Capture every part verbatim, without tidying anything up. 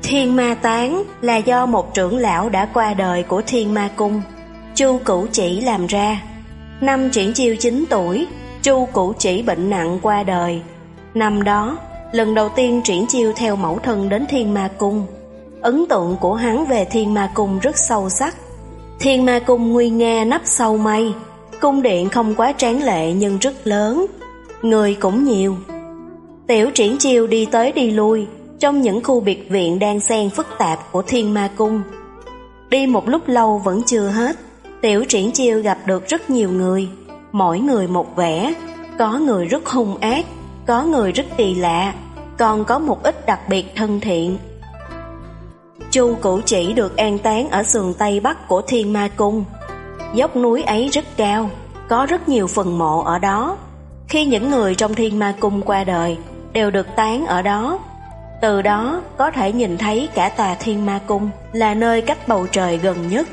Thiên Ma Tán là do một trưởng lão đã qua đời của Thiên Ma Cung, Chu Cửu Chỉ làm ra. Năm Triển Chiêu chín tuổi, Chu Cửu Chỉ bệnh nặng qua đời. Năm đó, lần đầu tiên Triển Chiêu theo mẫu thân đến Thiên Ma Cung. Ấn tượng của hắn về Thiên Ma Cung rất sâu sắc. Thiên Ma Cung nguy nga nấp sau mây, cung điện không quá tráng lệ nhưng rất lớn, người cũng nhiều. Tiểu Triển Chiêu đi tới đi lui trong những khu biệt viện đan xen phức tạp của Thiên Ma Cung. Đi một lúc lâu vẫn chưa hết, Tiểu Triển Chiêu gặp được rất nhiều người, mỗi người một vẻ, có người rất hung ác, có người rất kỳ lạ, còn có một ít đặc biệt thân thiện. Chu Cửu Chỉ được an táng ở sườn Tây Bắc của Thiên Ma Cung. Dốc núi ấy rất cao, có rất nhiều phần mộ ở đó. Khi những người trong Thiên Ma Cung qua đời, đều được táng ở đó. Từ đó có thể nhìn thấy cả tòa Thiên Ma Cung là nơi cách bầu trời gần nhất.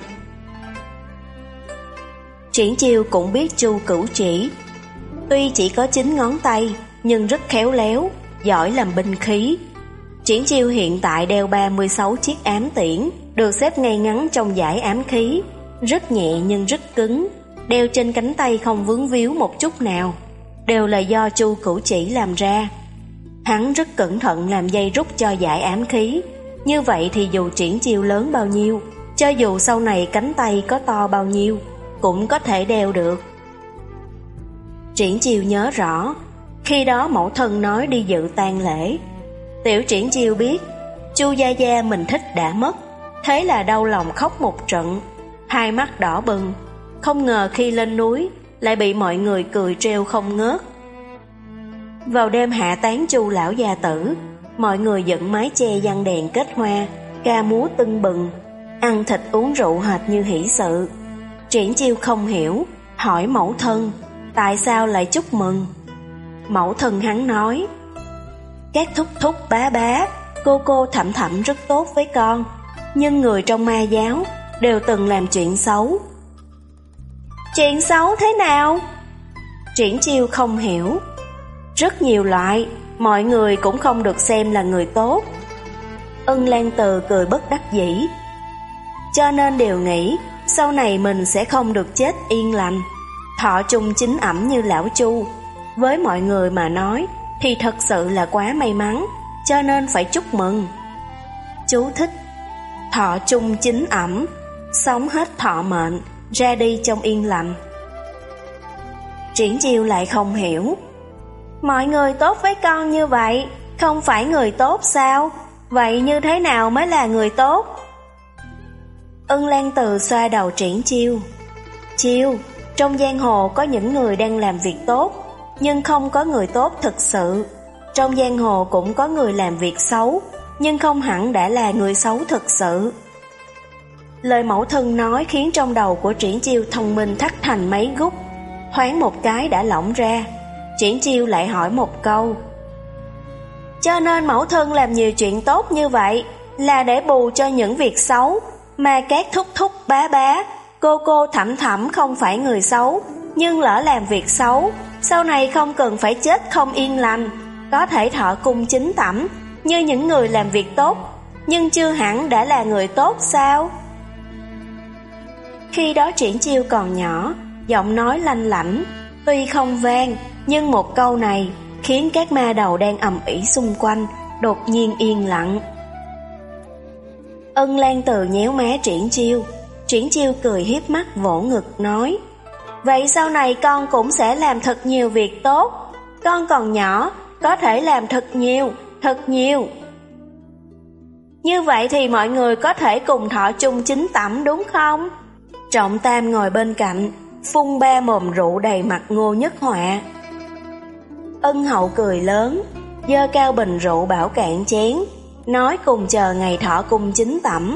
Triển Chiêu cũng biết Chu Cửu Chỉ. Tuy chỉ có chín ngón tay, nhưng rất khéo léo, giỏi làm binh khí. Triển Chiêu hiện tại đeo ba mươi sáu chiếc ám tiễn, được xếp ngay ngắn trong dải ám khí, rất nhẹ nhưng rất cứng, đeo trên cánh tay không vướng víu một chút nào, đều là do Chu Cửu Chỉ làm ra. Hắn rất cẩn thận làm dây rút cho dải ám khí, như vậy thì dù Triển Chiêu lớn bao nhiêu, cho dù sau này cánh tay có to bao nhiêu, cũng có thể đeo được. Triển Chiêu nhớ rõ, khi đó mẫu thân nói đi dự tang lễ. Tiểu Triển Chiêu biết Chu gia gia mình thích đã mất, thế là đau lòng khóc một trận, hai mắt đỏ bừng. Không ngờ khi lên núi lại bị mọi người cười trêu không ngớt. Vào đêm hạ táng Chu lão gia tử, mọi người dựng mái che giăng đèn kết hoa, ca múa tưng bừng, ăn thịt uống rượu hệt như hỷ sự. Triển Chiêu không hiểu, hỏi mẫu thân tại sao lại chúc mừng. Mẫu thân hắn nói, các thúc thúc bá bá, cô cô thẩm thẩm rất tốt với con, nhưng người trong ma giáo đều từng làm chuyện xấu. Chuyện xấu thế nào? Triển Chiêu không hiểu. Rất nhiều loại, mọi người cũng không được xem là người tốt. Ân Lan Từ cười bất đắc dĩ. Cho nên đều nghĩ sau này mình sẽ không được chết yên lành, thọ chung chính ẩm như lão Chu. Với mọi người mà nói thì thật sự là quá may mắn, cho nên phải chúc mừng. Chú thích: thọ chung chính ẩm, sống hết thọ mệnh, ra đi trong yên lành. Triển Chiêu lại không hiểu. Mọi người tốt với con như vậy, không phải người tốt sao? Vậy như thế nào mới là người tốt? Ân Lan Từ xoa đầu Triển Chiêu. Chiêu, trong giang hồ có những người đang làm việc tốt, nhưng không có người tốt thực sự. Trong giang hồ cũng có người làm việc xấu, nhưng không hẳn đã là người xấu thực sự. Lời mẫu thân nói khiến trong đầu của Triển Chiêu thông minh thắt thành mấy gút, thoáng một cái đã lỏng ra. Triển Chiêu lại hỏi một câu. Cho nên mẫu thân làm nhiều chuyện tốt như vậy là để bù cho những việc xấu, mà các thúc thúc bá bá, cô cô thẩm thẩm không phải người xấu, nhưng lỡ làm việc xấu, sau này không cần phải chết không yên lành, có thể thọ cung chính tẩm như những người làm việc tốt, nhưng chưa hẳn đã là người tốt sao? Khi đó Triển Chiêu còn nhỏ, giọng nói lanh lảnh, tuy không vang, nhưng một câu này khiến các ma đầu đang ầm ĩ xung quanh đột nhiên yên lặng. Ân Lan Từ nhéo má Triển Chiêu. Triển Chiêu cười hiếp mắt vỗ ngực nói, vậy sau này con cũng sẽ làm thật nhiều việc tốt. Con còn nhỏ, có thể làm thật nhiều, thật nhiều. Như vậy thì mọi người có thể cùng thọ chung chính tẩm đúng không? Trọng Tam ngồi bên cạnh, phun ba mồm rượu đầy mặt Ngô Nhất Họa. Ân Hậu cười lớn, giơ cao bình rượu bảo cạn chén, nói cùng chờ ngày thọ cung chính tẩm.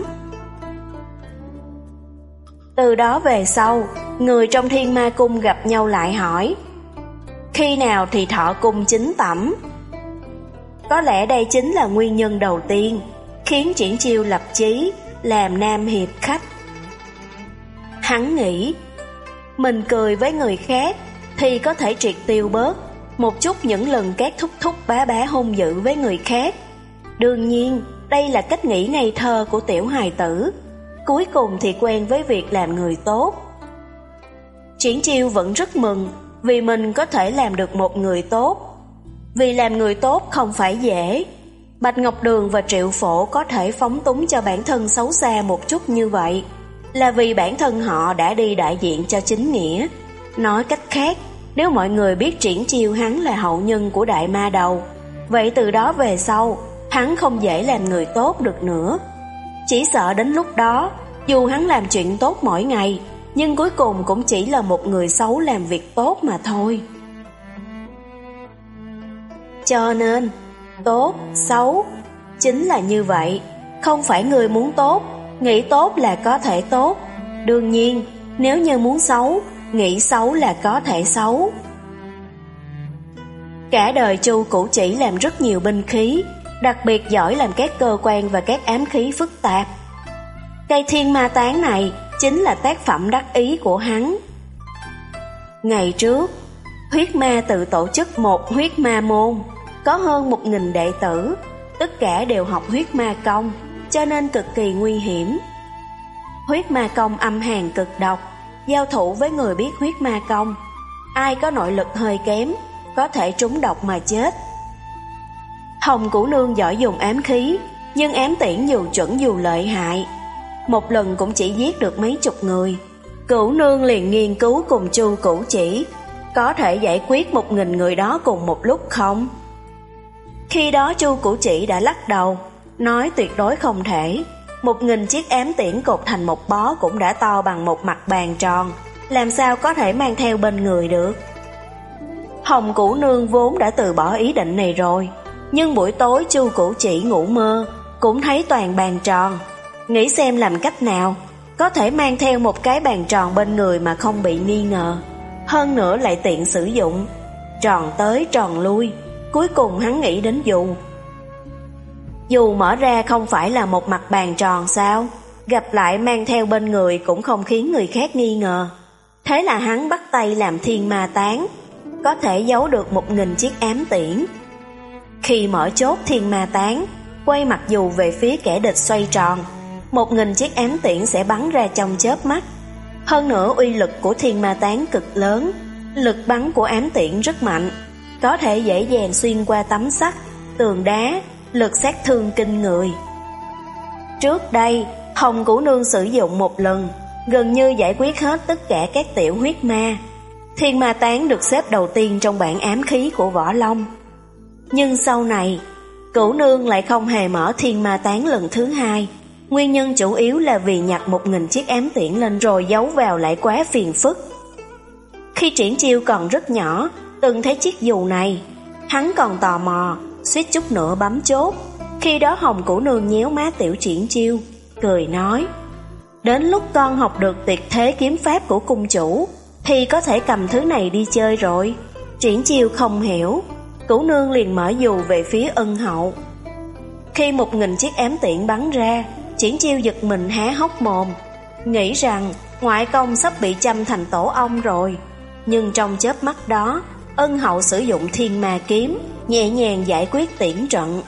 Từ đó về sau, người trong Thiên Ma Cung gặp nhau lại hỏi, khi nào thì thọ cung chính tẩm? Có lẽ đây chính là nguyên nhân đầu tiên khiến Triển Chiêu lập chí làm nam hiệp khách. Hắn nghĩ, mình cười với người khác thì có thể triệt tiêu bớt một chút những lần các thúc thúc bá bá hung dữ với người khác. Đương nhiên, đây là cách nghĩ ngây thơ của tiểu hài tử, cuối cùng thì quen với việc làm người tốt. Triển Chiêu vẫn rất mừng vì mình có thể làm được một người tốt. Vì làm người tốt không phải dễ. Bạch Ngọc Đường và Triệu Phổ có thể phóng túng cho bản thân xấu xa một chút như vậy, là vì bản thân họ đã đi đại diện cho chính nghĩa. Nói cách khác, nếu mọi người biết Triển Chiêu hắn là hậu nhân của Đại Ma Đầu, vậy từ đó về sau, hắn không dễ làm người tốt được nữa. Chỉ sợ đến lúc đó, dù hắn làm chuyện tốt mỗi ngày, nhưng cuối cùng cũng chỉ là một người xấu làm việc tốt mà thôi. Cho nên, tốt, xấu, chính là như vậy. Không phải người muốn tốt, nghĩ tốt là có thể tốt. Đương nhiên, nếu như muốn xấu, nghĩ xấu là có thể xấu. Cả đời Chu Cửu Chỉ làm rất nhiều binh khí, đặc biệt giỏi làm các cơ quan và các ám khí phức tạp. Cây Thiên Ma Tán này chính là tác phẩm đắc ý của hắn. Ngày trước, huyết ma tự tổ chức một huyết ma môn, có hơn một nghìn đệ tử, tất cả đều học huyết ma công, cho nên cực kỳ nguy hiểm. Huyết ma công âm hàn cực độc, giao thủ với người biết huyết ma công, ai có nội lực hơi kém, có thể trúng độc mà chết. Hồng Cửu Nương giỏi dùng ám khí, nhưng ám tiễn dù chuẩn dù lợi hại, một lần cũng chỉ giết được mấy chục người. Cửu Nương liền nghiên cứu cùng Chu Cửu Chỉ, có thể giải quyết một nghìn người đó cùng một lúc không? Khi đó Chu Cửu Chỉ đã lắc đầu, nói tuyệt đối không thể. Một nghìn chiếc ám tiễn cột thành một bó cũng đã to bằng một mặt bàn tròn, làm sao có thể mang theo bên người được? Hồng Cửu Nương vốn đã từ bỏ ý định này rồi, nhưng buổi tối Chu Cửu Chỉ ngủ mơ, cũng thấy toàn bàn tròn, nghĩ xem làm cách nào có thể mang theo một cái bàn tròn bên người mà không bị nghi ngờ, hơn nữa lại tiện sử dụng. Tròn tới tròn lui, cuối cùng hắn nghĩ đến dù. Dù mở ra không phải là một mặt bàn tròn sao, gặp lại mang theo bên người cũng không khiến người khác nghi ngờ. Thế là hắn bắt tay làm Thiên Ma Tán, có thể giấu được một nghìn chiếc ám tiễn. Khi mở chốt Thiên Ma Tán, quay mặt dù về phía kẻ địch xoay tròn, một nghìn chiếc ám tiễn sẽ bắn ra trong chớp mắt. Hơn nữa uy lực của Thiên Ma Tán cực lớn, lực bắn của ám tiễn rất mạnh, có thể dễ dàng xuyên qua tấm sắt, tường đá, lực sát thương kinh người. Trước đây, Hồng Cửu Nương sử dụng một lần, gần như giải quyết hết tất cả các tiểu huyết ma. Thiên Ma Tán được xếp đầu tiên trong bảng ám khí của Võ Long. Nhưng sau này, Cửu Nương lại không hề mở Thiên Ma Tán lần thứ hai. Nguyên nhân chủ yếu là vì nhặt một nghìn chiếc ám tiễn lên rồi giấu vào lại quá phiền phức. Khi Triển Chiêu còn rất nhỏ, từng thấy chiếc dù này, hắn còn tò mò, suýt chút nữa bấm chốt. Khi đó Hồng Cửu Nương nhéo má tiểu Triển Chiêu, cười nói: đến lúc con học được tuyệt thế kiếm pháp của cung chủ, thì có thể cầm thứ này đi chơi rồi. Triển Chiêu không hiểu, Cửu Nương liền mở dù về phía Ân Hậu. Khi một nghìn chiếc ám tiễn bắn ra, Triển Chiêu giật mình há hốc mồm, nghĩ rằng ngoại công sắp bị châm thành tổ ong rồi. Nhưng trong chớp mắt đó, Ân Hậu sử dụng Thiên Ma Kiếm, nhẹ nhàng giải quyết tiễn trận.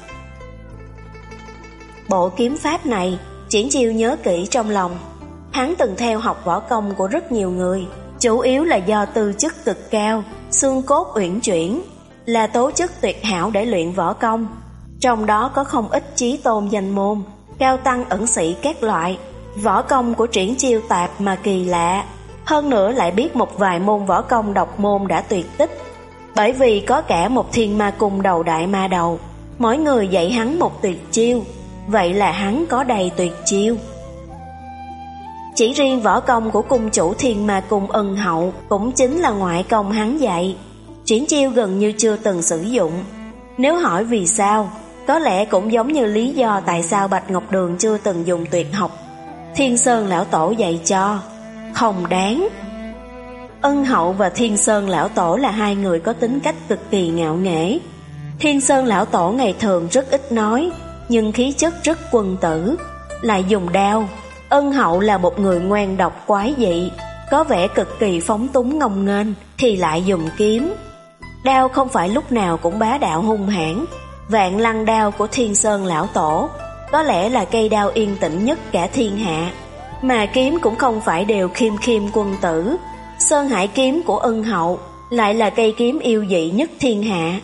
Bộ kiếm pháp này, Triển Chiêu nhớ kỹ trong lòng. Hắn từng theo học võ công của rất nhiều người, chủ yếu là do tư chất cực cao, xương cốt uyển chuyển, là tố chất tuyệt hảo để luyện võ công. Trong đó có không ít chí tôn danh môn, cao tăng ẩn sĩ các loại. Võ công của Triển Chiêu tạp mà kỳ lạ, hơn nữa lại biết một vài môn võ công độc môn đã tuyệt tích. Bởi vì có cả một Thiên Ma Cung đầu đại ma đầu, mỗi người dạy hắn một tuyệt chiêu, vậy là hắn có đầy tuyệt chiêu. Chỉ riêng võ công của cung chủ Thiên Ma Cung Ân Hậu cũng chính là ngoại công hắn dạy, Triển Chiêu gần như chưa từng sử dụng. Nếu hỏi vì sao, có lẽ cũng giống như lý do tại sao Bạch Ngọc Đường chưa từng dùng tuyệt học Thiên Sơn Lão Tổ dạy cho, không đáng. Ân Hậu và Thiên Sơn Lão Tổ là hai người có tính cách cực kỳ ngạo nghễ. Thiên Sơn Lão Tổ ngày thường rất ít nói, nhưng khí chất rất quân tử, lại dùng đao. Ân Hậu là một người ngoan độc quái dị, có vẻ cực kỳ phóng túng ngông nghênh, thì lại dùng kiếm. Đao không phải lúc nào cũng bá đạo hung hãn. Vạn Lăng đao của Thiên Sơn Lão Tổ có lẽ là cây đao yên tĩnh nhất cả thiên hạ, mà kiếm cũng không phải đều khiêm khiêm quân tử. Sơn Hải kiếm của Ân Hậu lại là cây kiếm yêu dị nhất thiên hạ.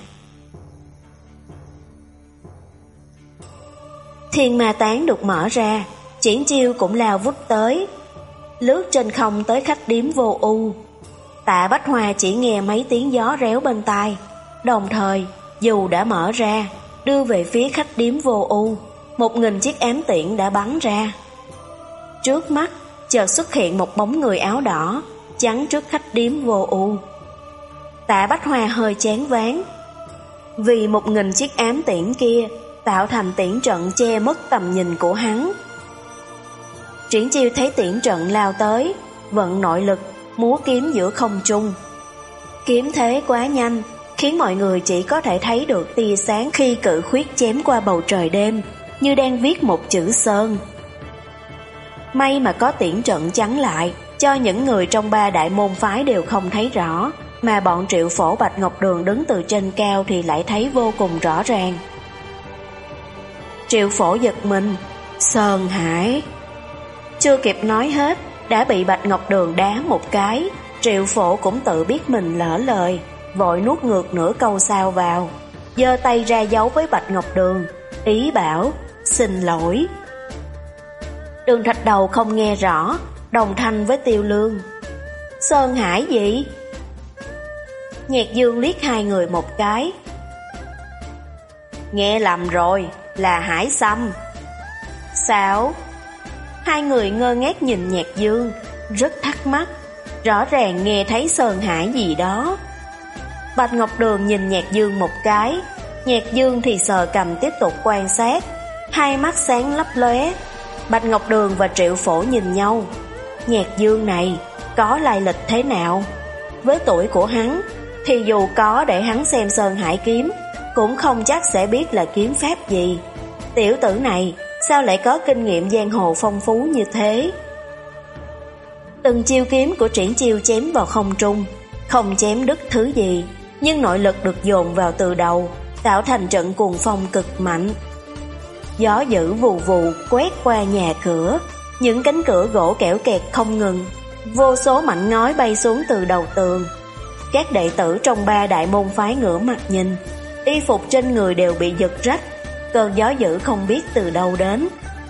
Thiên Ma Tán được mở ra, Triển Chiêu cũng lao vút tới, lướt trên không tới khách điếm Vô U. Tạ Bách Hoa chỉ nghe mấy tiếng gió réo bên tai, đồng thời dù đã mở ra, đưa về phía khách điếm Vô U. Một nghìn chiếc ám tiễn đã bắn ra. Trước mắt chợt xuất hiện một bóng người áo đỏ chắn trước khách điếm Vô U. Tạ Bách Hoa hơi chán váng, vì một nghìn chiếc ám tiễn kia tạo thành tiễn trận che mất tầm nhìn của hắn. Triển Chiêu thấy tiễn trận lao tới, vận nội lực múa kiếm giữa không trung. Kiếm thế quá nhanh, khiến mọi người chỉ có thể thấy được tia sáng khi cự khuyết chém qua bầu trời đêm, như đang viết một chữ sơn. May mà có tiễn trận chắn lại, cho những người trong ba đại môn phái đều không thấy rõ, mà bọn Triệu Phổ Bạch Ngọc Đường đứng từ trên cao thì lại thấy vô cùng rõ ràng. Triệu Phổ giật mình, Sơn Hải. Chưa kịp nói hết, đã bị Bạch Ngọc Đường đá một cái. Triệu Phổ cũng tự biết mình lỡ lời, vội nuốt ngược nửa câu sau vào, giơ tay ra giấu với Bạch Ngọc Đường, ý bảo xin lỗi. Đường Thạch Đầu không nghe rõ, đồng thanh với Tiêu Lương, Sơn Hải gì? Nhạc Dương liếc hai người một cái, nghe lầm rồi, là Hải Sâm. Sao? Hai người ngơ ngác nhìn Nhạc Dương, rất thắc mắc, rõ ràng nghe thấy Sơn Hải gì đó. Bạch Ngọc Đường nhìn Nhạc Dương một cái, Nhạc Dương thì sờ cầm tiếp tục quan sát, hai mắt sáng lấp lóe. Bạch Ngọc Đường và Triệu Phổ nhìn nhau, Nhạc Dương này có lai lịch thế nào? Với tuổi của hắn thì dù có để hắn xem Sơn Hải kiếm, cũng không chắc sẽ biết là kiếm pháp gì. Tiểu tử này sao lại có kinh nghiệm giang hồ phong phú như thế? Từng chiêu kiếm của Triển Chiêu chém vào không trung, không chém đứt thứ gì, nhưng nội lực được dồn vào từ đầu, tạo thành trận cuồng phong cực mạnh. Gió dữ vù vù quét qua nhà cửa, những cánh cửa gỗ kẽo kẹt không ngừng, vô số mảnh ngói bay xuống từ đầu tường. Các đệ tử trong ba đại môn phái ngửa mặt nhìn, y phục trên người đều bị giật rách, cơn gió dữ không biết từ đâu đến.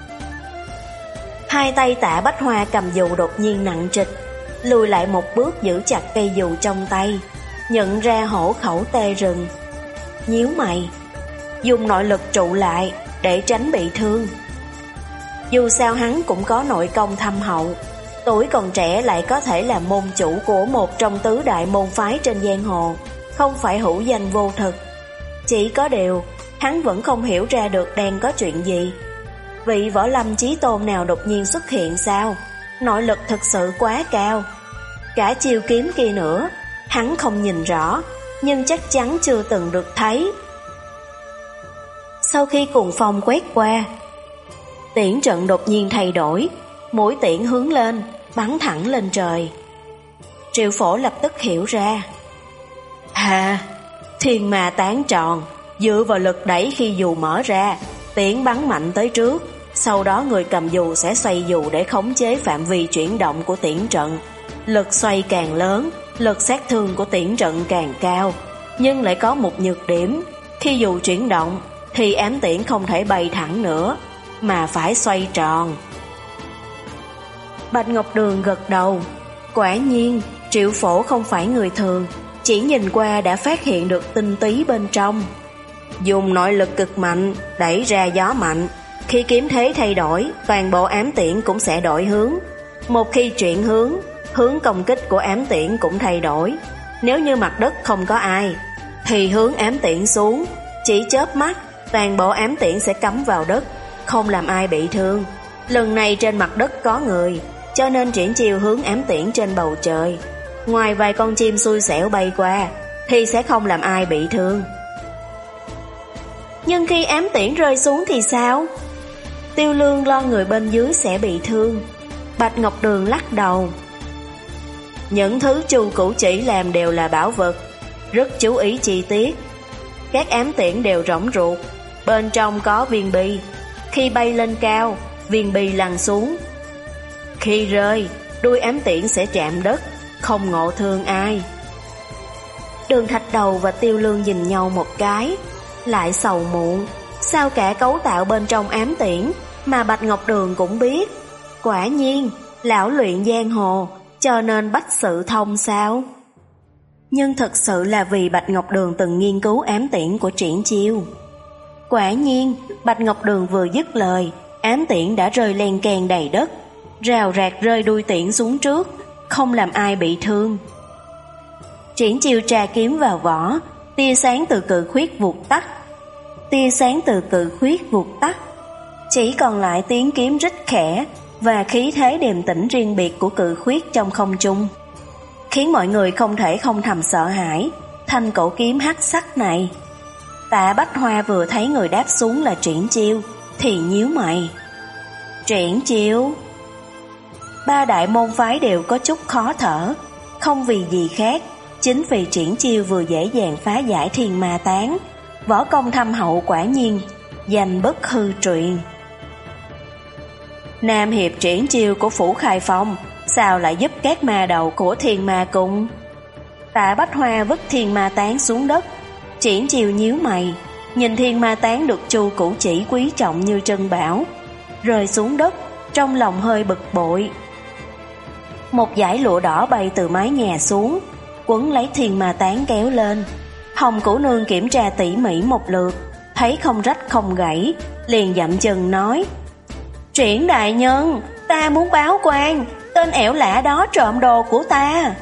Hai tay Tạ Bách Hoa cầm dù đột nhiên nặng trịch, lùi lại một bước giữ chặt cây dù trong tay, nhận ra hổ khẩu tê rừng, nhíu mày, dùng nội lực trụ lại để tránh bị thương. Dù sao hắn cũng có nội công thâm hậu, tuổi còn trẻ lại có thể là môn chủ của một trong tứ đại môn phái trên giang hồ, không phải hữu danh vô thực. Chỉ có điều, hắn vẫn không hiểu ra được đang có chuyện gì. Vị võ lâm chí tôn nào đột nhiên xuất hiện sao? Nội lực thực sự quá cao. Cả chiêu kiếm kia nữa, hắn không nhìn rõ, nhưng chắc chắn chưa từng được thấy. Sau khi cuồng phong quét qua, tiễn trận đột nhiên thay đổi, mũi tiễn hướng lên, bắn thẳng lên trời. Triệu Phổ lập tức hiểu ra. Hà, Thiên Ma Tán tròn, dựa vào lực đẩy khi dù mở ra, tiễn bắn mạnh tới trước, sau đó người cầm dù sẽ xoay dù để khống chế phạm vi chuyển động của tiễn trận. Lực xoay càng lớn, lực sát thương của tiễn trận càng cao, nhưng lại có một nhược điểm, khi dù chuyển động thì ám tiễn không thể bay thẳng nữa, mà phải xoay tròn. Bạch Ngọc Đường gật đầu, quả nhiên Triệu Phổ không phải người thường, chỉ nhìn qua đã phát hiện được tinh túy bên trong. Dùng nội lực cực mạnh đẩy ra gió mạnh, khi kiếm thế thay đổi, toàn bộ ám tiễn cũng sẽ đổi hướng. Một khi chuyển hướng, hướng công kích của ám tiễn cũng thay đổi. Nếu như mặt đất không có ai, thì hướng ám tiễn xuống, chỉ chớp mắt, toàn bộ ám tiễn sẽ cắm vào đất, không làm ai bị thương. Lần này trên mặt đất có người, cho nên Triển Chiêu hướng ám tiễn trên bầu trời. Ngoài vài con chim xui xẻo bay qua, thì sẽ không làm ai bị thương. Nhưng khi ám tiễn rơi xuống thì sao? Tiêu Lương lo người bên dưới sẽ bị thương. Bạch Ngọc Đường lắc đầu. Những thứ Chu Cửu Chỉ làm đều là bảo vật, rất chú ý chi tiết. Các ám tiễn đều rỗng ruột, bên trong có viên bi. Khi bay lên cao, viên bi lăn xuống. Khi rơi, đuôi ám tiễn sẽ chạm đất, không ngộ thương ai. Đường Thạch Đầu và Tiêu Lương nhìn nhau một cái, lại sầu muộn. Sao cả cấu tạo bên trong ám tiễn mà Bạch Ngọc Đường cũng biết? Quả nhiên, lão luyện giang hồ, cho nên bách sự thông sao? Nhưng thật sự là vì Bạch Ngọc Đường từng nghiên cứu ám tiễn của Triển Chiêu. Quả nhiên, Bạch Ngọc Đường vừa dứt lời, ám tiễn đã rơi len keng đầy đất, rào rạc rơi đuôi tiễn xuống trước, không làm ai bị thương. Triển Chiêu tra kiếm vào vỏ, tia sáng từ cự khuyết vụt tắt. Tia sáng từ cự khuyết vụt tắt, chỉ còn lại tiếng kiếm rít khẽ và khí thế điềm tĩnh riêng biệt của cự khuyết trong không trung, khiến mọi người không thể không thầm sợ hãi thanh cổ kiếm hắc sắc này. Tạ Bách Hoa vừa thấy người đáp xuống là Triển Chiêu thì nhíu mày. Triển Chiêu? Ba đại môn phái đều có chút khó thở, không vì gì khác, chính vì Triển Chiêu vừa dễ dàng phá giải thiên ma tán, võ công thâm hậu quả nhiên, danh bất hư truyền. Nam hiệp Triển Chiêu của Phủ Khai Phong, sao lại giúp các ma đầu của Thiên Ma Cung? Tạ Bách Hoa vứt thiên ma tán xuống đất. Triển Chiêu nhíu mày, nhìn thiên ma tán được Chu Cửu Chỉ quý trọng như trân bảo, rơi xuống đất, trong lòng hơi bực bội. Một dải lụa đỏ bay từ mái nhà xuống, quấn lấy thiên ma tán kéo lên. Hồng Cửu Nương kiểm tra tỉ mỉ một lượt, thấy không rách không gãy, liền dậm chân nói: Triển đại nhân, ta muốn báo quan, tên ẻo lả đó trộm đồ của ta.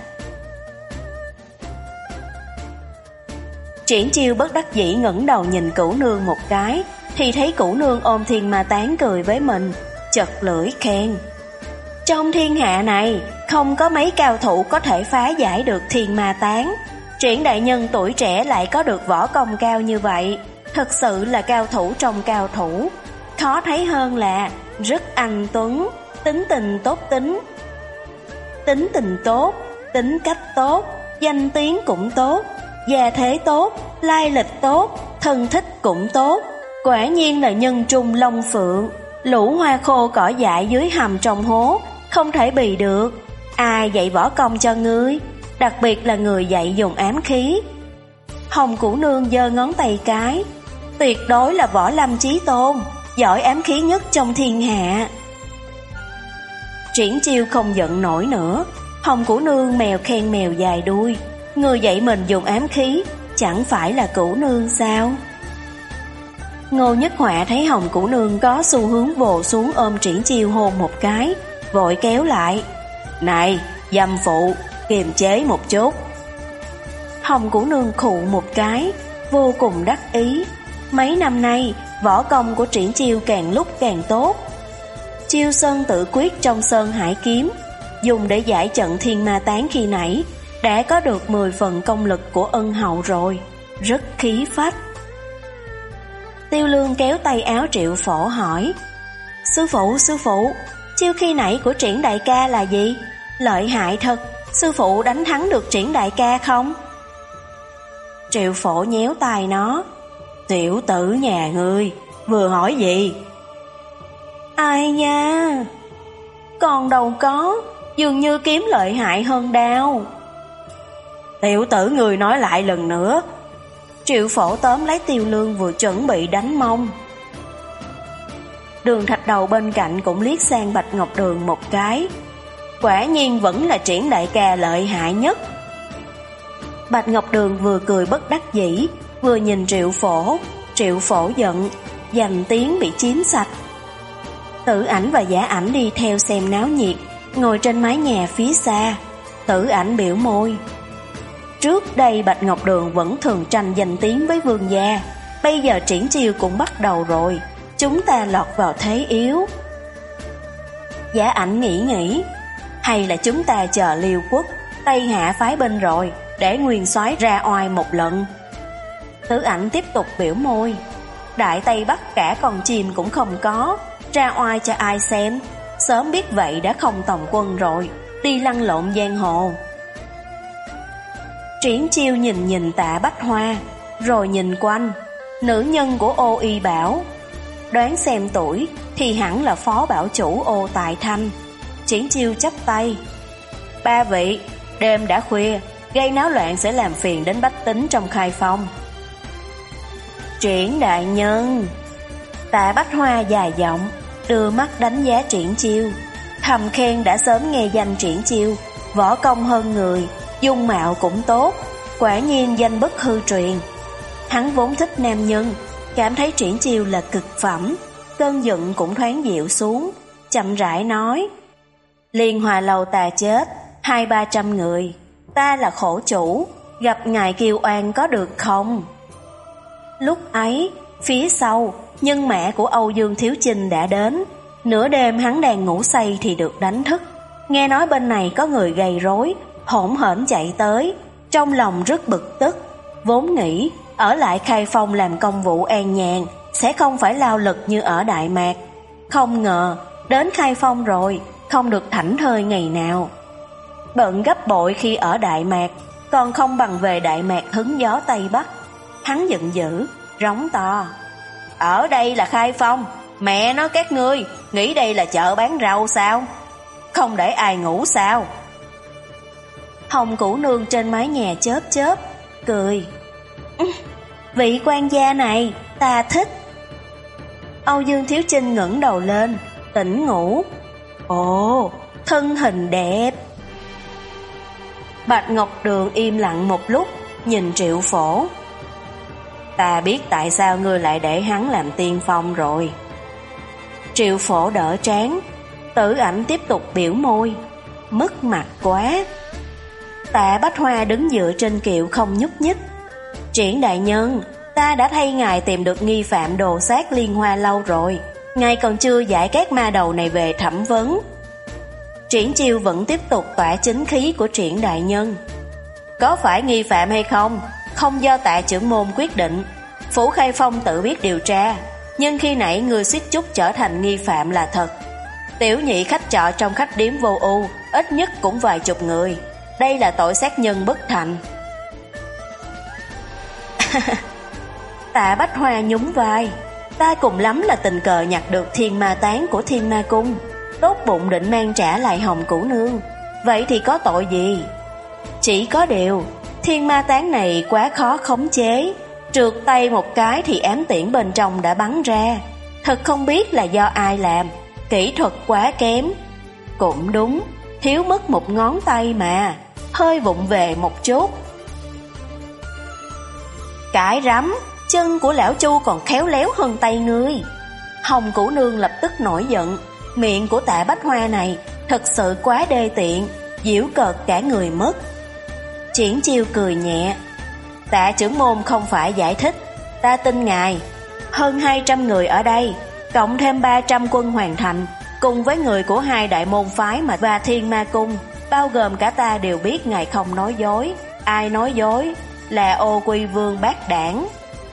Triển Chiêu bất đắc dĩ ngẩng đầu nhìn Cửu Nương một cái, thì thấy Cửu Nương ôm thiên ma tán cười với mình, chật lưỡi khen: Trong thiên hạ này, không có mấy cao thủ có thể phá giải được thiên ma tán. Triển đại nhân tuổi trẻ lại có được võ công cao như vậy, thật sự là cao thủ trong cao thủ. Khó thấy hơn là rất anh tuấn, tính tình tốt tính. Tính tình tốt, tính cách tốt, danh tiếng cũng tốt, gia thế tốt, lai lịch tốt, thân thích cũng tốt. Quả nhiên là nhân trung long phượng, lũ hoa khô cỏ dại dưới hầm trong hố, không thể bì được. Ai dạy võ công cho ngươi? Đặc biệt là người dạy dùng ám khí. Hồng Cửu Nương giơ ngón tay cái: Tuyệt đối là Võ Lâm Chí Tôn, giỏi ám khí nhất trong thiên hạ. Triển Chiêu không giận nổi nữa. Hồng Cửu Nương mèo khen mèo dài đuôi, người dạy mình dùng ám khí chẳng phải là Cửu Nương sao? Ngô Nhất Họa thấy Hồng Cửu Nương có xu hướng vồ xuống ôm Triển Chiêu hôn một cái, vội kéo lại: Này, dâm phụ, kiềm chế một chút. Hồng Cửu Nương khụ một cái, vô cùng đắc ý. Mấy năm nay, võ công của Triển Chiêu càng lúc càng tốt. Chiêu Sơn Tự Quyết trong Sơn Hải Kiếm, dùng để giải trận thiên ma tán khi nãy, đã có được mười phần công lực của ân hậu rồi, rất khí phách. Tiêu Lương kéo tay áo Triệu Phổ hỏi: Sư phụ, sư phụ, chiêu khi nãy của Triển đại ca là gì? Lợi hại thật, sư phụ đánh thắng được Triển đại ca không? Triệu Phổ nhéo tai nó: Tiểu tử nhà ngươi, vừa hỏi gì? Ai nha, còn đâu có, dường như kiếm lợi hại hơn đao. Tiểu tử người nói lại lần nữa. Triệu Phổ tóm lấy Tiêu Lương vừa chuẩn bị đánh mông. Đường Thạch Đầu bên cạnh cũng liếc sang Bạch Ngọc Đường một cái. Quả nhiên vẫn là Triển đại ca lợi hại nhất. Bạch Ngọc Đường vừa cười bất đắc dĩ, vừa nhìn Triệu Phổ. Triệu Phổ giận, danh tiếng bị chiếm sạch. Tử Ảnh và Giả Ảnh đi theo xem náo nhiệt, ngồi trên mái nhà phía xa. Tử Ảnh biểu môi: Trước đây Bạch Ngọc Đường vẫn thường tranh danh tiếng với vương gia, bây giờ Triển Chiêu cũng bắt đầu rồi, chúng ta lọt vào thế yếu. Giả Ảnh nghĩ nghĩ: Hay là chúng ta chờ Liêu Quốc, Tây Hạ phái binh rồi, để Nguyên soái ra oai một lần. Tử Ảnh tiếp tục biểu môi: Đại Tây Bắc cả con chim cũng không có, ra oai cho ai xem, sớm biết vậy đã không tòng quân rồi, đi lăn lộn giang hồ. Triển Chiêu nhìn nhìn Tạ Bách Hoa, rồi nhìn quanh. Nữ nhân của Ô Y bảo: đoán xem tuổi thì hẳn là phó bảo chủ Ô Tại Thanh. Triển Chiêu chắp tay: Ba vị, đêm đã khuya, gây náo loạn sẽ làm phiền đến bách tính trong Khai Phong. Triển đại nhân. Tạ Bách Hoa dài giọng, đưa mắt đánh giá Triển Chiêu, thầm khen đã sớm nghe danh Triển Chiêu, võ công hơn người, dung mạo cũng tốt, quả nhiên danh bất hư truyền. Hắn vốn thích nam nhân, cảm thấy Triển Chiêu là cực phẩm, cơn giận cũng thoáng dịu xuống, chậm rãi nói: Liên Hoa lâu ta chết, hai ba trăm người, ta là khổ chủ, gặp ngài kiêu oan có được không? Lúc ấy, phía sau, nhân mã của Âu Dương Thiếu Chinh đã đến. Nửa đêm hắn đang ngủ say thì được đánh thức, nghe nói bên này có người gây rối, hỗn hển chạy tới, trong lòng rất bực tức. Vốn nghĩ ở lại Khai Phong làm công vụ an nhàn, sẽ không phải lao lực như ở Đại Mạc. Không ngờ đến Khai Phong rồi, không được thảnh thơi ngày nào. Bận gấp bội khi ở Đại Mạc, còn không bằng về Đại Mạc hứng gió Tây Bắc. Hắn giận dữ, rống to: Ở đây là Khai Phong, mẹ nói các ngươi, nghĩ đây là chợ bán rau sao? Không để ai ngủ sao? Hồng Cửu Nương trên mái nhà chớp chớp, cười: Vị quan gia này, ta thích. Âu Dương Thiếu Chinh ngẩng đầu lên, tỉnh ngủ. Ồ, thân hình đẹp. Bạch Ngọc Đường im lặng một lúc, nhìn Triệu Phổ. Ta biết tại sao ngươi lại để hắn làm tiên phong rồi. Triệu Phổ đỡ trán, Tử Ảnh tiếp tục biểu môi: Mất mặt quá. Tạ Bách Hoa đứng dựa trên kiệu không nhúc nhích. Triển đại nhân, ta đã thay ngài tìm được nghi phạm đồ sát Liên Hoa lâu rồi, ngài còn chưa giải các ma đầu này về thẩm vấn. Triển Chiêu vẫn tiếp tục tỏa chính khí của Triển đại nhân. Có phải nghi phạm hay không, không do Tạ trưởng môn quyết định, Phủ Khai Phong tự biết điều tra, nhưng khi nãy người suýt chút trở thành nghi phạm là thật. Tiểu nhị khách trọ trong khách điếm Vô Ưu ít nhất cũng vài chục người, đây là tội sát nhân bất thành. Tạ Bách Hoa nhún vai: Ta cùng lắm là tình cờ nhặt được thiên ma tán của Thiên Ma Cung, tốt bụng định mang trả lại Hồng Cửu Nương, vậy thì có tội gì? Chỉ có điều thiên ma tán này quá khó khống chế, trượt tay một cái thì ám tiễn bên trong đã bắn ra. Thật không biết là do ai làm, kỹ thuật quá kém. Cũng đúng, thiếu mất một ngón tay mà, hơi vụng về một chút. Cãi rắm, chân của lão Chu còn khéo léo hơn tay ngươi. Hồng Cửu Nương lập tức nổi giận, miệng của Tạ Bách Hoa này thật sự quá đê tiện, giễu cợt cả người mất. Triển Chiêu cười nhẹ: Tạ trưởng môn không phải giải thích, ta tin ngài. Hơn hai trăm người ở đây, cộng thêm ba trăm quân Hoàng Thành, cùng với người của hai đại môn phái mà và Thiên Ma Cung, bao gồm cả ta đều biết ngài không nói dối. Ai nói dối là Ô Quy Vương bác đảng.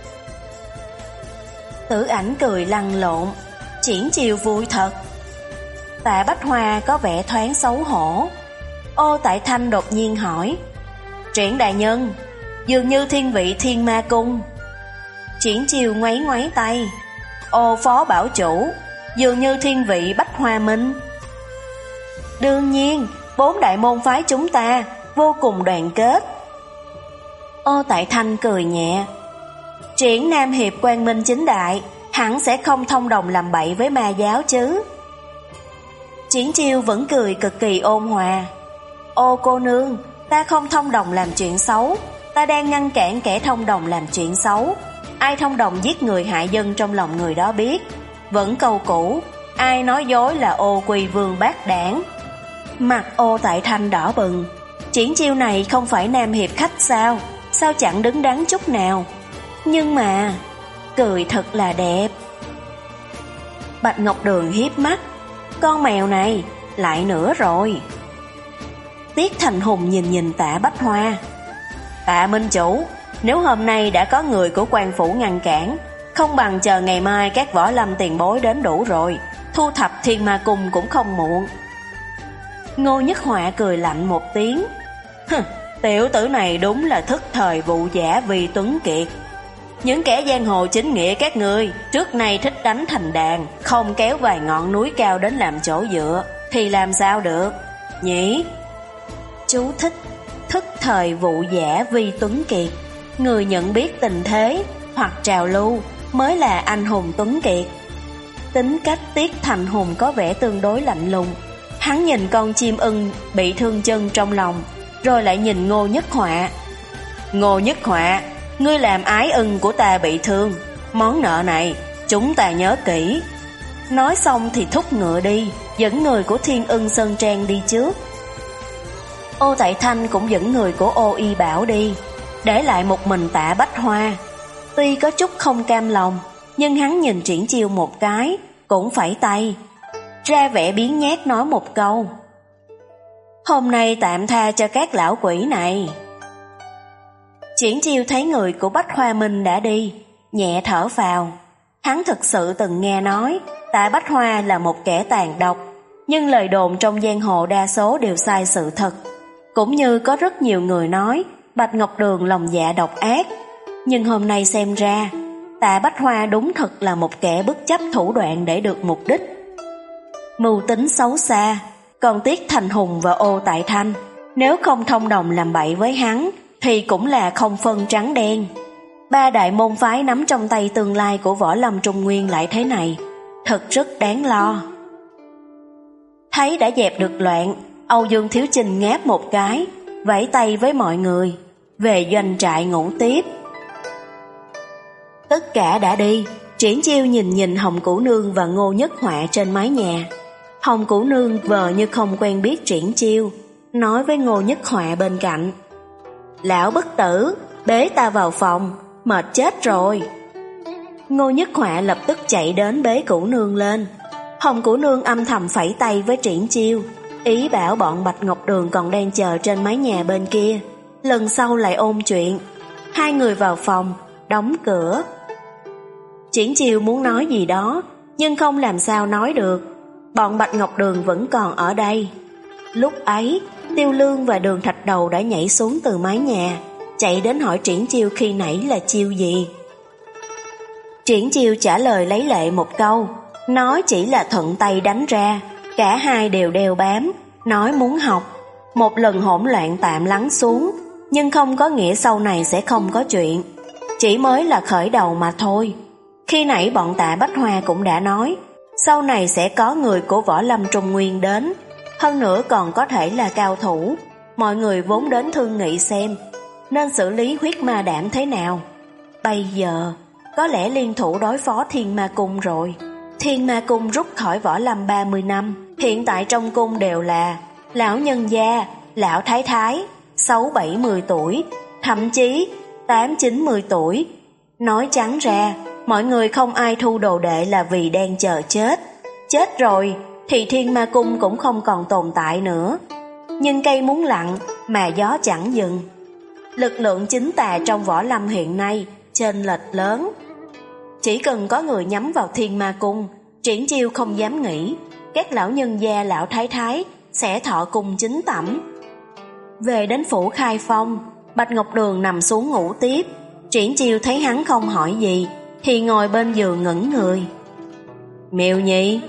Tử Ảnh cười lăn lộn: Triển Chiêu vui thật. Tạ Bách Hoa có vẻ thoáng xấu hổ. Ô Tại Thanh đột nhiên hỏi: Triển đại nhân, dường như thiên vị Thiên Ma Cung. Triển Chiêu ngoáy ngoáy tay: Ô phó bảo chủ, dường như thiên vị Bách Hoa Minh. Đương nhiên, bốn đại môn phái chúng ta vô cùng đoàn kết. Ô Tại Thanh cười nhẹ: Triển Nam Hiệp quang minh chính đại, hẳn sẽ không thông đồng làm bậy với ma giáo chứ. Triển Chiêu vẫn cười cực kỳ ôn hòa: Ô cô nương, ta không thông đồng làm chuyện xấu, ta đang ngăn cản kẻ thông đồng làm chuyện xấu. Ai thông đồng giết người hại dân trong lòng người đó biết. Vẫn câu cũ, ai nói dối là Ô Quy Vương bác đảng. Mặt Ô Tại Thanh đỏ bừng. Triển Chiêu này không phải Nam Hiệp khách sao? Sao chẳng đứng đắn chút nào? Nhưng mà cười thật là đẹp. Bạch Ngọc Đường hiếp mắt: Con mèo này lại nữa rồi. Tiết Thành Hùng nhìn nhìn Tạ Bách Hoa: Tạ minh chủ, nếu hôm nay đã có người của quan phủ ngăn cản, không bằng chờ ngày mai các võ lâm tiền bối đến đủ rồi, thu thập Thiên Ma Cung cũng không muộn. Ngô Nhất Họa cười lạnh một tiếng: Hừ, tiểu tử này đúng là thức thời vụ giả vì tuấn kiệt. Những kẻ giang hồ chính nghĩa các ngươi trước nay thích đánh thành đàn, không kéo vài ngọn núi cao đến làm chỗ dựa, thì làm sao được, nhỉ? Chú thích: thức thời vụ giả vi tuấn kiệt. Người nhận biết tình thế hoặc trào lưu mới là anh hùng tuấn kiệt. Tính cách Tiết Thành Hùng có vẻ tương đối lạnh lùng. Hắn nhìn con chim ưng bị thương chân trong lòng, rồi lại nhìn Ngô Nhất Họa. Ngô Nhất Họa, ngươi làm ái ưng của ta bị thương, món nợ này chúng ta nhớ kỹ. Nói xong thì thúc ngựa đi, dẫn người của Thiên Ưng Sơn Trang đi trước. Ô Tại Thanh cũng dẫn người của Ô Y Bảo đi, để lại một mình Tạ Bách Hoa. Tuy có chút không cam lòng, nhưng hắn nhìn Triển Chiêu một cái, cũng phẩy tay, ra vẻ biếng nhác nói một câu: hôm nay tạm tha cho các lão quỷ này. Triển Chiêu thấy người của Bách Hoa Minh đã đi, nhẹ thở phào. Hắn thực sự từng nghe nói Tạ Bách Hoa là một kẻ tàn độc, nhưng lời đồn trong giang hồ đa số đều sai sự thật. Cũng như có rất nhiều người nói Bạch Ngọc Đường lòng dạ độc ác. Nhưng hôm nay xem ra Tạ Bách Hoa đúng thật là một kẻ bất chấp thủ đoạn để được mục đích. Mưu tính xấu xa. Còn Tiết Thành Hùng và Ô Tại Thanh, nếu không thông đồng làm bậy với hắn thì cũng là không phân trắng đen. Ba đại môn phái nắm trong tay tương lai của Võ Lâm Trung Nguyên lại thế này, thật rất đáng lo. Thấy đã dẹp được loạn, Âu Dương Thiếu Chinh ngáp một cái, vẫy tay với mọi người, về doanh trại ngủ tiếp. Tất cả đã đi. Triển Chiêu nhìn nhìn Hồng Cửu Nương và Ngô Nhất Họa trên mái nhà. Hồng Cửu Nương vờ như không quen biết Triển Chiêu, nói với Ngô Nhất Họa bên cạnh: lão bất tử, bế ta vào phòng, mệt chết rồi. Ngô Nhất Họa lập tức chạy đến bế Cửu Nương lên. Hồng Cửu Nương âm thầm phẩy tay với Triển Chiêu, ý bảo bọn Bạch Ngọc Đường còn đang chờ trên mái nhà bên kia, lần sau lại ôn chuyện. Hai người vào phòng, đóng cửa. Triển Chiêu muốn nói gì đó, nhưng không làm sao nói được. Bọn Bạch Ngọc Đường vẫn còn ở đây. Lúc ấy, Tiêu Lương và Đường Thạch Đầu đã nhảy xuống từ mái nhà, chạy đến hỏi Triển Chiêu khi nãy là chiêu gì. Triển Chiêu trả lời lấy lệ một câu, nói chỉ là thuận tay đánh ra. Cả hai đều đeo bám, nói muốn học. Một lần hỗn loạn tạm lắng xuống, nhưng không có nghĩa sau này sẽ không có chuyện, chỉ mới là khởi đầu mà thôi. Khi nãy bọn Tạ Bách Hoa cũng đã nói, sau này sẽ có người của Võ Lâm Trung Nguyên đến, hơn nữa còn có thể là cao thủ. Mọi người vốn đến thương nghị xem nên xử lý huyết ma đảm thế nào. Bây giờ có lẽ liên thủ đối phó Thiên Ma Cung rồi. Thiên Ma Cung rút khỏi Võ Lâm ba mươi năm, hiện tại trong cung đều là lão nhân gia, lão thái thái, sáu bảy mươi tuổi, thậm chí tám chín mươi tuổi. Nói trắng ra, mọi người không ai thu đồ đệ là vì đang chờ chết. Chết rồi thì Thiên Ma Cung cũng không còn tồn tại nữa. Nhưng cây muốn lặng mà gió chẳng dừng. Lực lượng chính tà trong Võ Lâm hiện nay chênh lệch lớn. Chỉ cần có người nhắm vào Thiên Ma Cung, Triển Chiêu không dám nghĩ các lão nhân gia lão thái thái sẽ thọ cung chính tẩm. Về đến phủ Khai Phong, Bạch Ngọc Đường nằm xuống ngủ tiếp. Triển Chiêu thấy hắn không hỏi gì thì ngồi bên giường ngẩn người. Miêu Nhi,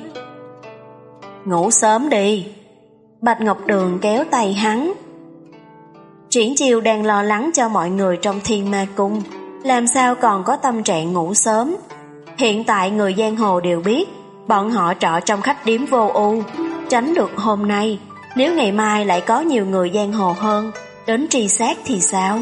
ngủ sớm đi. Bạch Ngọc Đường kéo tay hắn. Triển Chiêu đang lo lắng cho mọi người trong Thiên Ma Cung, làm sao còn có tâm trạng ngủ sớm. Hiện tại người giang hồ đều biết bọn họ trọ trong khách điếm Vô Ưu, tránh được hôm nay. Nếu ngày mai lại có nhiều người giang hồ hơn đến truy sát thì sao?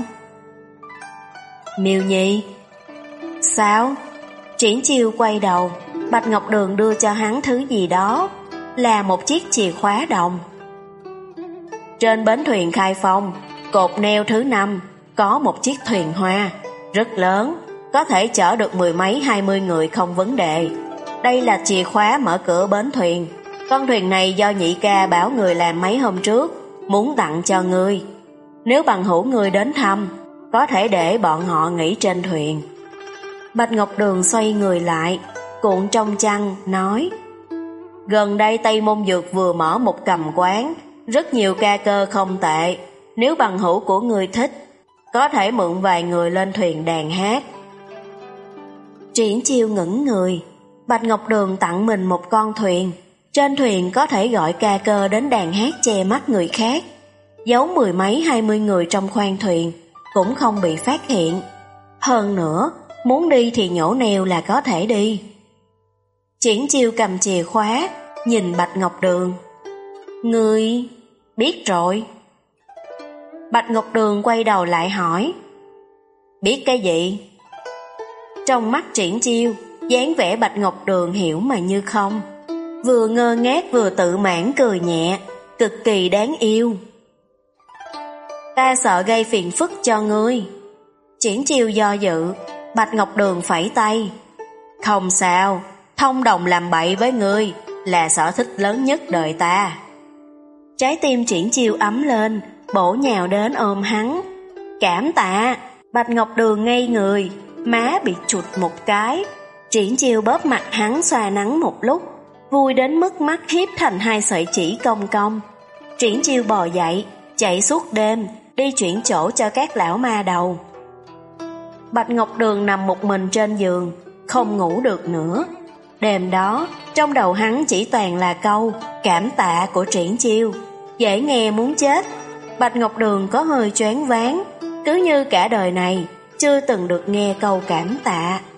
Miêu Nhi. Sao? Triển Chiêu quay đầu. Bạch Ngọc Đường đưa cho hắn thứ gì đó, là một chiếc chìa khóa đồng. Trên bến thuyền Khai Phong, cột neo thứ năm, có một chiếc thuyền hoa rất lớn, có thể chở được mười mấy hai mươi người không vấn đề. Đây là chìa khóa mở cửa bến thuyền. Con thuyền này do nhị ca bảo người làm mấy hôm trước, muốn tặng cho ngươi. Nếu bằng hữu ngươi đến thăm, có thể để bọn họ nghỉ trên thuyền. Bạch Ngọc Đường xoay người lại, cuộn trong chăn, nói: gần đây Tây Môn Dược vừa mở một cầm quán, rất nhiều ca cơ không tệ. Nếu bằng hữu của ngươi thích, có thể mượn vài người lên thuyền đàn hát. Triển Chiêu ngẩng người. Bạch Ngọc Đường tặng mình một con thuyền. Trên thuyền có thể gọi ca cơ đến đàn hát che mắt người khác. Giấu mười mấy hai mươi người trong khoang thuyền cũng không bị phát hiện. Hơn nữa, muốn đi thì nhổ neo là có thể đi. Triển Chiêu cầm chìa khóa, nhìn Bạch Ngọc Đường. Ngươi biết rồi. Bạch Ngọc Đường quay đầu lại hỏi. Biết cái gì? Trong mắt Triển Chiêu, dáng vẻ Bạch Ngọc Đường hiểu mà như không. Vừa ngơ ngác vừa tự mãn cười nhẹ, cực kỳ đáng yêu. Ta sợ gây phiền phức cho ngươi. Triển Chiêu do dự. Bạch Ngọc Đường phẩy tay. Không sao, thông đồng làm bậy với ngươi là sở thích lớn nhất đời ta. Trái tim Triển Chiêu ấm lên, bổ nhào đến ôm hắn. Cảm tạ. Bạch Ngọc Đường ngây người, má bị chụt một cái. Triển Chiêu bóp mặt hắn xoa nắng một lúc, vui đến mức mắt hiếp thành hai sợi chỉ cong cong. Triển Chiêu bò dậy, chạy suốt đêm, đi chuyển chỗ cho các lão ma đầu. Bạch Ngọc Đường nằm một mình trên giường, không ngủ được nữa. Đêm đó, trong đầu hắn chỉ toàn là câu cảm tạ của Triển Chiêu, dễ nghe muốn chết. Bạch Ngọc Đường có hơi choáng váng, cứ như cả đời này chưa từng được nghe câu cảm tạ.